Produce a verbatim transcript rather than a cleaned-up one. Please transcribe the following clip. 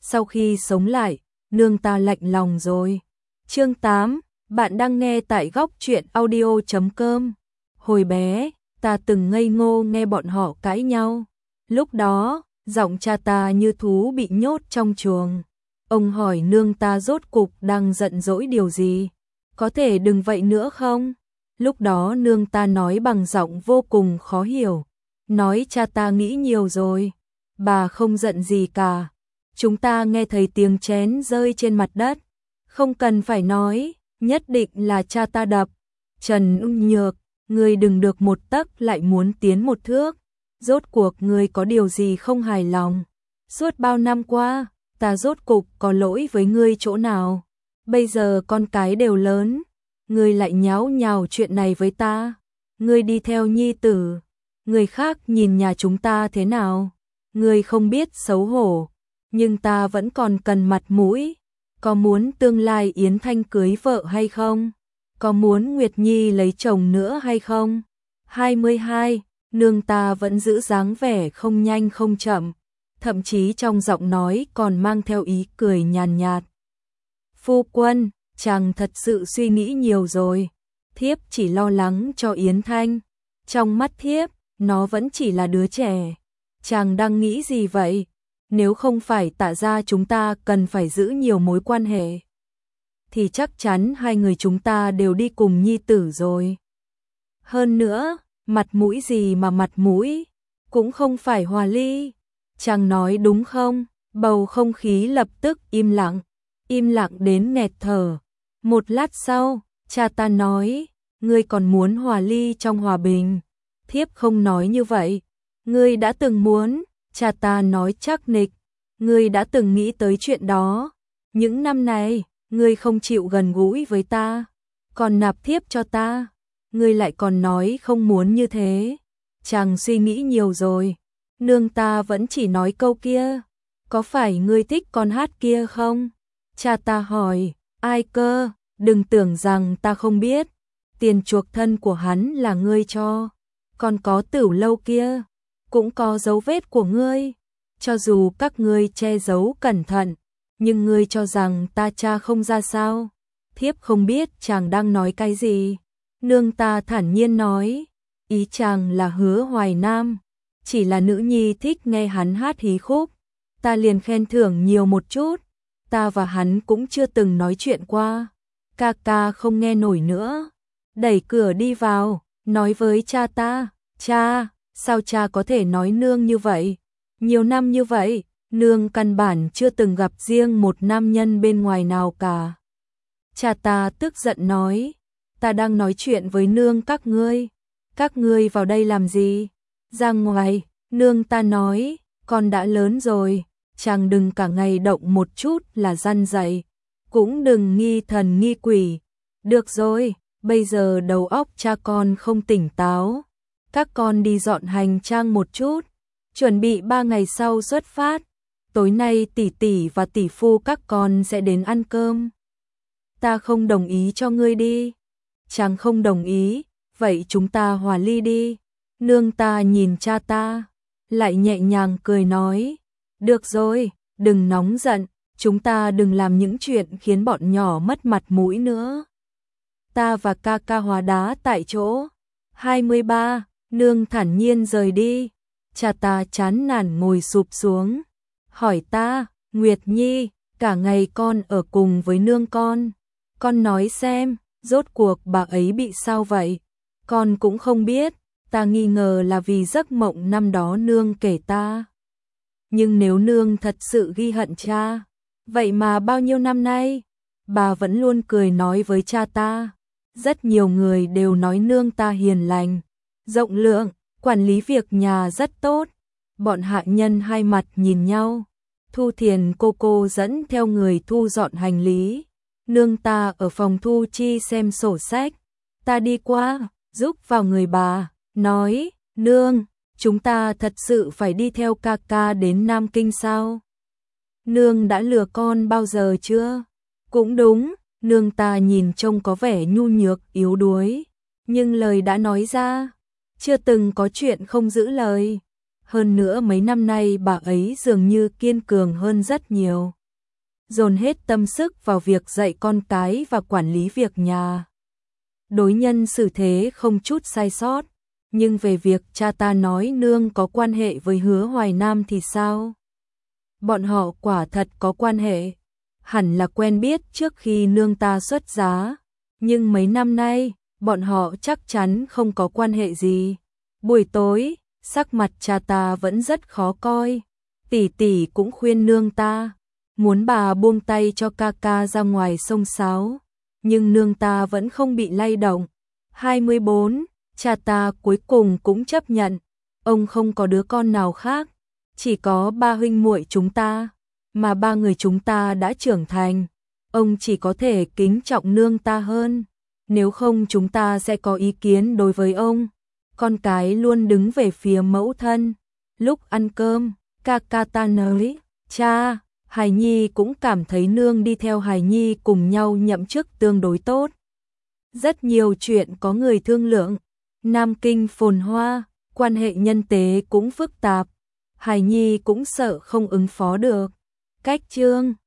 sau khi sống lại, nương ta lạnh lòng rồi. Chương tám, bạn đang nghe tại góc truyện audio chấm com. Hồi bé, ta từng ngây ngô nghe bọn họ cãi nhau. Lúc đó, giọng cha ta như thú bị nhốt trong chuồng. Ông hỏi nương ta rốt cục đang giận dỗi điều gì? Có thể đừng vậy nữa không? Lúc đó nương ta nói bằng giọng vô cùng khó hiểu. Nói cha ta nghĩ nhiều rồi. Bà không giận gì cả. Chúng ta nghe thấy tiếng chén rơi trên mặt đất. Không cần phải nói, nhất định là cha ta đập. Trần Ung Nhược, ngươi đừng được một tấc lại muốn tiến một thước. Rốt cuộc ngươi có điều gì không hài lòng? Suốt bao năm qua, ta rốt cục có lỗi với ngươi chỗ nào? Bây giờ con cái đều lớn, ngươi lại nháo nhào chuyện này với ta. Ngươi đi theo nhi tử, người khác nhìn nhà chúng ta thế nào? Ngươi không biết xấu hổ, nhưng ta vẫn còn cần mặt mũi. Có muốn tương lai Yến Thanh cưới vợ hay không? Có muốn Nguyệt Nhi lấy chồng nữa hay không? hai mươi hai, nương ta vẫn giữ dáng vẻ không nhanh không chậm, thậm chí trong giọng nói còn mang theo ý cười nhàn nhạt. Phu quân, chàng thật sự suy nghĩ nhiều rồi. Thiếp chỉ lo lắng cho Yến Thanh. Trong mắt thiếp, nó vẫn chỉ là đứa trẻ. Chàng đang nghĩ gì vậy? Nếu không phải Tạ gia chúng ta cần phải giữ nhiều mối quan hệ, thì chắc chắn hai người chúng ta đều đi cùng nhi tử rồi. Hơn nữa, mặt mũi gì mà mặt mũi, cũng không phải hòa ly. Chàng nói đúng không? Bầu không khí lập tức im lặng, im lặng đến nghẹt thở. Một lát sau, cha ta nói, ngươi còn muốn hòa ly trong hòa bình. Thiếp không nói như vậy. Ngươi đã từng muốn, cha ta nói chắc nịch. Ngươi đã từng nghĩ tới chuyện đó. Những năm này, ngươi không chịu gần gũi với ta, còn nạp thiếp cho ta. Ngươi lại còn nói không muốn như thế. Chàng suy nghĩ nhiều rồi. Nương ta vẫn chỉ nói câu kia. Có phải ngươi thích con hát kia không? Cha ta hỏi, ai cơ? Đừng tưởng rằng ta không biết. Tiền chuộc thân của hắn là ngươi cho. Còn có Tửu Lâu kia, cũng có dấu vết của ngươi. Cho dù các ngươi che giấu cẩn thận, nhưng ngươi cho rằng ta cha không ra sao? Thiếp không biết chàng đang nói cái gì. Nương ta thản nhiên nói, ý chàng là Hứa Hoài Nam, chỉ là nữ nhi thích nghe hắn hát hí khúc, ta liền khen thưởng nhiều một chút. Ta và hắn cũng chưa từng nói chuyện qua. Ca ca không nghe nổi nữa, đẩy cửa đi vào, nói với cha ta, cha, sao cha có thể nói nương như vậy? Nhiều năm như vậy, nương căn bản chưa từng gặp riêng một nam nhân bên ngoài nào cả. Cha ta tức giận nói, ta đang nói chuyện với nương các ngươi. Các ngươi vào đây làm gì? Ra ngoài. Nương ta nói, con đã lớn rồi, chàng đừng cả ngày động một chút là răn dạy, cũng đừng nghi thần nghi quỷ. Được rồi, bây giờ đầu óc cha con không tỉnh táo. Các con đi dọn hành trang một chút, chuẩn bị ba ngày sau xuất phát. Tối nay tỷ tỷ và tỷ phu các con sẽ đến ăn cơm. Ta không đồng ý cho ngươi đi. Chàng không đồng ý, vậy chúng ta hòa ly đi. Nương ta nhìn cha ta, lại nhẹ nhàng cười nói, được rồi, đừng nóng giận, chúng ta đừng làm những chuyện khiến bọn nhỏ mất mặt mũi nữa. Ta và ca ca hóa đá tại chỗ. hai mươi ba, nương thản nhiên rời đi. Cha ta chán nản ngồi sụp xuống, hỏi ta, Nguyệt Nhi, cả ngày con ở cùng với nương con. Con nói xem, rốt cuộc bà ấy bị sao vậy? Con cũng không biết, ta nghi ngờ là vì giấc mộng năm đó nương kể ta. Nhưng nếu nương thật sự ghi hận cha, vậy mà bao nhiêu năm nay, bà vẫn luôn cười nói với cha ta. Rất nhiều người đều nói nương ta hiền lành, rộng lượng, quản lý việc nhà rất tốt. Bọn hạ nhân hai mặt nhìn nhau. Thu Thiền cô cô dẫn theo người thu dọn hành lý. Nương ta ở phòng thu chi xem sổ sách. Ta đi qua, giúp vào người bà, nói, nương, chúng ta thật sự phải đi theo ca ca đến Nam Kinh sao? Nương đã lừa con bao giờ chưa? Cũng đúng, nương ta nhìn trông có vẻ nhu nhược, yếu đuối, nhưng lời đã nói ra, chưa từng có chuyện không giữ lời. hơn nữa mấy năm nay bà ấy dường như kiên cường hơn rất nhiều. Dồn hết tâm sức vào việc dạy con cái và quản lý việc nhà. Đối nhân xử thế không chút sai sót, nhưng về việc cha ta nói nương có quan hệ với Hứa Hoài Nam thì sao? Bọn họ quả thật có quan hệ, hẳn là quen biết trước khi nương ta xuất giá, nhưng mấy năm nay, bọn họ chắc chắn không có quan hệ gì. Buổi tối, sắc mặt cha ta vẫn rất khó coi, tỷ tỷ cũng khuyên nương ta, muốn bà buông tay cho ca ca ra ngoài xông xáo, nhưng nương ta vẫn không bị lay động. hai mươi bốn, cha ta cuối cùng cũng chấp nhận, ông không có đứa con nào khác, chỉ có ba huynh muội chúng ta, mà ba người chúng ta đã trưởng thành, ông chỉ có thể kính trọng nương ta hơn, nếu không chúng ta sẽ có ý kiến đối với ông. Con cái luôn đứng về phía mẫu thân. Lúc ăn cơm, ca ca ta nói, cha, Hải Nhi cũng cảm thấy nương đi theo Hải Nhi cùng nhau nhậm chức tương đối tốt. Rất nhiều chuyện có người thương lượng, Nam Kinh phồn hoa, quan hệ nhân tế cũng phức tạp, Hải Nhi cũng sợ không ứng phó được. Cách chương